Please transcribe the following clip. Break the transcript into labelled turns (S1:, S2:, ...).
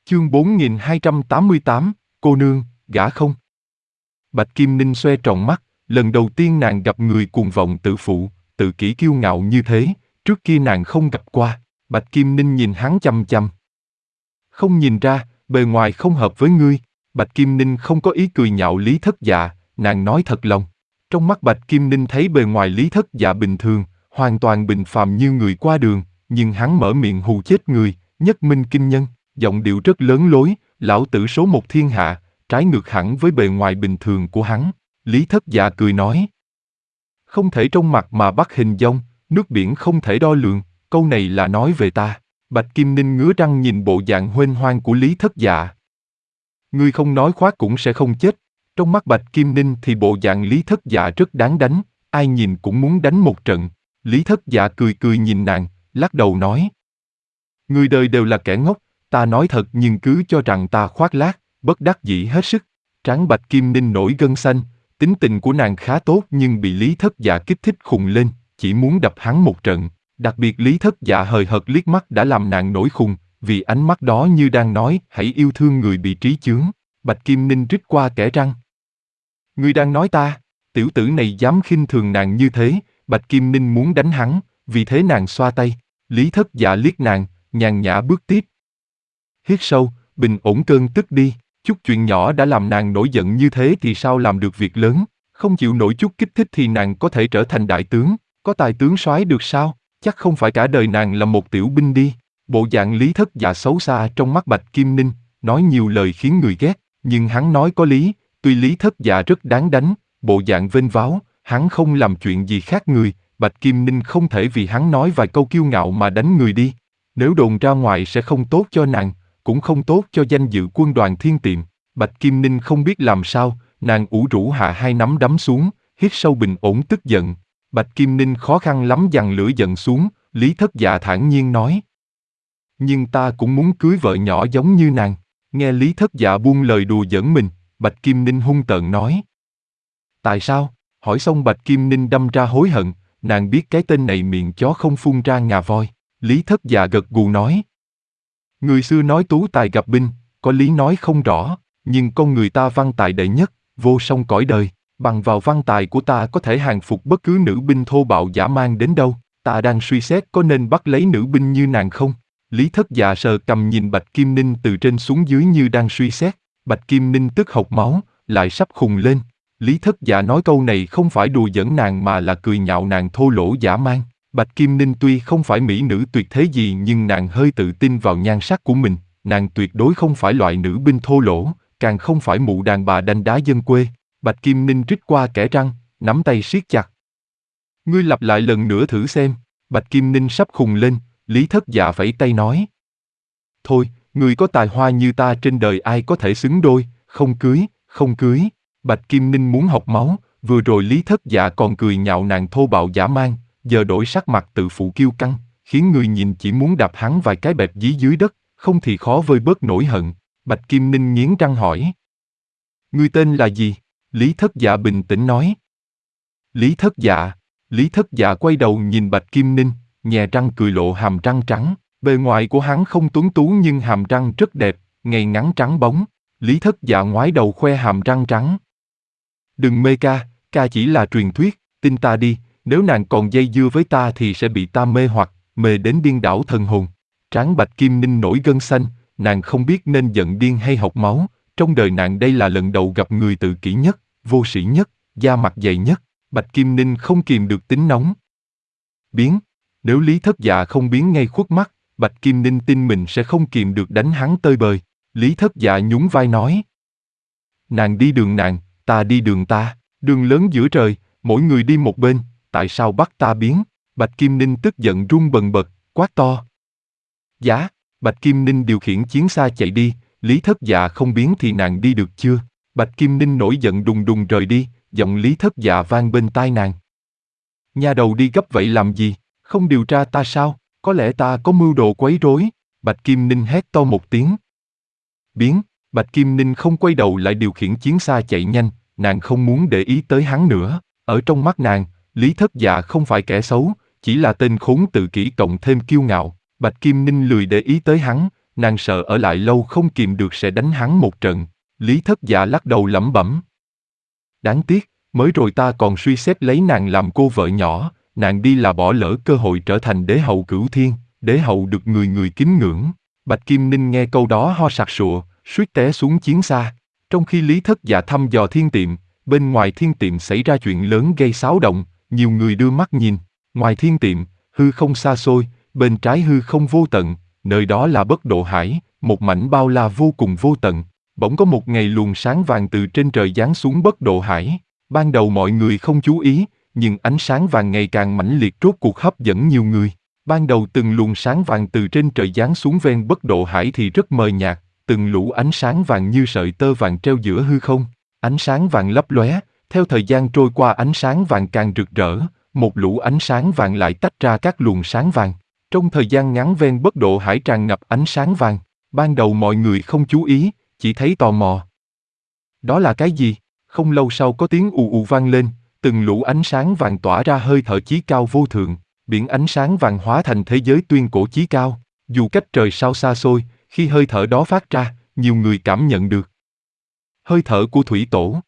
S1: Chương 4288, cô nương, gả không? Bạch Kim Ninh xoe tròn mắt, lần đầu tiên nàng gặp người cuồng vọng tự phụ, tự kỷ kiêu ngạo như thế, trước kia nàng không gặp qua. Bạch Kim Ninh nhìn hắn chằm chằm. Không nhìn ra, bề ngoài không hợp với ngươi. Bạch Kim Ninh không có ý cười nhạo Lý Thất Dạ, nàng nói thật lòng. Trong mắt Bạch Kim Ninh thấy bề ngoài Lý Thất Dạ bình thường, hoàn toàn bình phàm như người qua đường, nhưng hắn mở miệng hù chết người, nhất minh kinh nhân, giọng điệu rất lớn lối, lão tử số một thiên hạ, trái ngược hẳn với bề ngoài bình thường của hắn. Lý Thất Dạ cười nói. Không thể trong mặt mà bắt hình dong, nước biển không thể đo lường, câu này là nói về ta. Bạch Kim Ninh ngứa răng nhìn bộ dạng huênh hoang của Lý Thất Dạ. Ngươi không nói khoác cũng sẽ không chết. Trong mắt Bạch Kim Ninh thì bộ dạng Lý Thất Dạ rất đáng đánh, ai nhìn cũng muốn đánh một trận. Lý Thất Dạ cười cười nhìn nàng, lắc đầu nói. Người đời đều là kẻ ngốc, ta nói thật nhưng cứ cho rằng ta khoác lác, bất đắc dĩ hết sức. Trán Bạch Kim Ninh nổi gân xanh, tính tình của nàng khá tốt nhưng bị Lý Thất Dạ kích thích khùng lên, chỉ muốn đập hắn một trận. Đặc biệt Lý Thất Dạ hời hợt liếc mắt đã làm nàng nổi khùng, vì ánh mắt đó như đang nói hãy yêu thương người bị trí chướng. Bạch Kim Ninh rít qua kẽ răng. Ngươi đang nói ta, tiểu tử này dám khinh thường nàng như thế. Bạch Kim Ninh muốn đánh hắn, vì thế nàng xoa tay. Lý Thất Dạ liếc nàng, nhàn nhã bước tiếp. Hít sâu, bình ổn cơn tức đi, chút chuyện nhỏ đã làm nàng nổi giận như thế thì sao làm được việc lớn, không chịu nổi chút kích thích thì nàng có thể trở thành đại tướng, có tài tướng soái được sao, chắc không phải cả đời nàng là một tiểu binh đi. Bộ dạng Lý Thất Dạ xấu xa trong mắt Bạch Kim Ninh, nói nhiều lời khiến người ghét, nhưng hắn nói có lý, tuy Lý Thất Dạ rất đáng đánh, bộ dạng vênh váo, hắn không làm chuyện gì khác người, Bạch Kim Ninh không thể vì hắn nói vài câu kiêu ngạo mà đánh người đi. Nếu đồn ra ngoài sẽ không tốt cho nàng, cũng không tốt cho danh dự quân đoàn Thiên Tiệm. Bạch Kim Ninh không biết làm sao, nàng ủ rũ hạ hai nắm đấm xuống, hít sâu bình ổn tức giận. Bạch Kim Ninh khó khăn lắm dằn lửa giận xuống, Lý Thất Dạ thản nhiên nói. Nhưng ta cũng muốn cưới vợ nhỏ giống như nàng. Nghe Lý Thất Dạ buông lời đùa giỡn mình, Bạch Kim Ninh hung tợn nói. Tại sao? Hỏi xong Bạch Kim Ninh đâm ra hối hận, nàng biết cái tên này miệng chó không phun ra ngà voi. Lý Thất Dạ gật gù nói. Người xưa nói tú tài gặp binh, có lý nói không rõ, nhưng con người ta văn tài đệ nhất, vô song cõi đời, bằng vào văn tài của ta có thể hàng phục bất cứ nữ binh thô bạo dã man đến đâu, ta đang suy xét có nên bắt lấy nữ binh như nàng không? Lý Thất Dạ sờ cằm nhìn Bạch Kim Ninh từ trên xuống dưới như đang suy xét, Bạch Kim Ninh tức hộc máu, lại sắp khùng lên. Lý Thất Dạ nói câu này không phải đùa giỡn nàng mà là cười nhạo nàng thô lỗ dã man. Bạch Kim Ninh tuy không phải mỹ nữ tuyệt thế gì nhưng nàng hơi tự tin vào nhan sắc của mình, nàng tuyệt đối không phải loại nữ binh thô lỗ, càng không phải mụ đàn bà đanh đá dân quê. Bạch Kim Ninh rít qua kẽ răng, nắm tay siết chặt. Ngươi lặp lại lần nữa thử xem. Bạch Kim Ninh sắp khùng lên, Lý Thất Dạ vẫy tay nói. Thôi, người có tài hoa như ta trên đời ai có thể xứng đôi, không cưới, không cưới. Bạch Kim Ninh muốn học máu, vừa rồi Lý Thất Dạ còn cười nhạo nàng thô bạo dã man, giờ đổi sắc mặt tự phụ kiêu căng, khiến người nhìn chỉ muốn đạp hắn vài cái bẹp dí dưới đất, không thì khó vơi bớt nỗi hận. Bạch Kim Ninh nghiến răng hỏi. Ngươi tên là gì? Lý Thất Dạ bình tĩnh nói. Lý Thất Dạ. Lý Thất Dạ quay đầu nhìn Bạch Kim Ninh, nhè răng cười lộ hàm răng trắng. Bề ngoài của hắn không tuấn tú nhưng hàm răng rất đẹp, ngay ngắn trắng bóng. Lý Thất Dạ ngoái đầu khoe hàm răng trắng. Đừng mê ca, ca chỉ là truyền thuyết, tin ta đi, nếu nàng còn dây dưa với ta thì sẽ bị ta mê hoặc, mê đến điên đảo thần hồn. Trán Bạch Kim Ninh nổi gân xanh, nàng không biết nên giận điên hay học máu, trong đời nàng đây là lần đầu gặp người tự kỷ nhất, vô sĩ nhất, da mặt dày nhất. Bạch Kim Ninh không kìm được tính nóng. Biến, nếu Lý Thất Dạ không biến ngay khuất mắt, Bạch Kim Ninh tin mình sẽ không kìm được đánh hắn tơi bời. Lý Thất Dạ nhún vai nói. Nàng đi đường nàng, ta đi đường ta, đường lớn giữa trời, mỗi người đi một bên, tại sao bắt ta biến? Bạch Kim Ninh tức giận run bần bật, quát to. Giá, Bạch Kim Ninh điều khiển chiến xa chạy đi, Lý Thất Dạ không biến thì nàng đi được chưa? Bạch Kim Ninh nổi giận đùng đùng rời đi, giọng Lý Thất Dạ vang bên tai nàng. Nhà đầu đi gấp vậy làm gì? Không điều tra ta sao? Có lẽ ta có mưu đồ quấy rối. Bạch Kim Ninh hét to một tiếng. Biến, Bạch Kim Ninh không quay đầu lại điều khiển chiến xa chạy nhanh, nàng không muốn để ý tới hắn nữa. Ở trong mắt nàng, Lý Thất Dạ không phải kẻ xấu, chỉ là tên khốn tự kỷ cộng thêm kiêu ngạo. Bạch Kim Ninh lười để ý tới hắn, nàng sợ ở lại lâu không kìm được sẽ đánh hắn một trận. Lý Thất Dạ lắc đầu lẩm bẩm. Đáng tiếc, mới rồi ta còn suy xét lấy nàng làm cô vợ nhỏ, nàng đi là bỏ lỡ cơ hội trở thành đế hậu cửu thiên, đế hậu được người người kính ngưỡng. Bạch Kim Ninh nghe câu đó ho sặc sụa, suýt té xuống chiến xa. Trong khi Lý Thất Dạ thăm dò thiên tiệm, bên ngoài thiên tiệm xảy ra chuyện lớn gây xáo động, nhiều người đưa mắt nhìn. Ngoài thiên tiệm, hư không xa xôi, bên trái hư không vô tận, nơi đó là Bất Độ Hải, một mảnh bao la vô cùng vô tận. Bỗng có một ngày luồng sáng vàng từ trên trời giáng xuống Bất Độ Hải. Ban đầu mọi người không chú ý, nhưng ánh sáng vàng ngày càng mãnh liệt rốt cuộc hấp dẫn nhiều người. Ban đầu từng luồng sáng vàng từ trên trời giáng xuống ven Bất Độ Hải thì rất mờ nhạt, từng lũ ánh sáng vàng như sợi tơ vàng treo giữa hư không. Ánh sáng vàng lấp lóe, theo thời gian trôi qua ánh sáng vàng càng rực rỡ, một lũ ánh sáng vàng lại tách ra các luồng sáng vàng. Trong thời gian ngắn ven Bất Độ Hải tràn ngập ánh sáng vàng, ban đầu mọi người không chú ý, chỉ thấy tò mò. Đó là cái gì? Không lâu sau có tiếng ù ù vang lên, từng lũ ánh sáng vàng tỏa ra hơi thở chí cao vô thượng, biển ánh sáng vàng hóa thành thế giới tuyên cổ chí cao. Dù cách trời sao xa xôi, khi hơi thở đó phát ra, nhiều người cảm nhận được. Hơi thở của thủy tổ.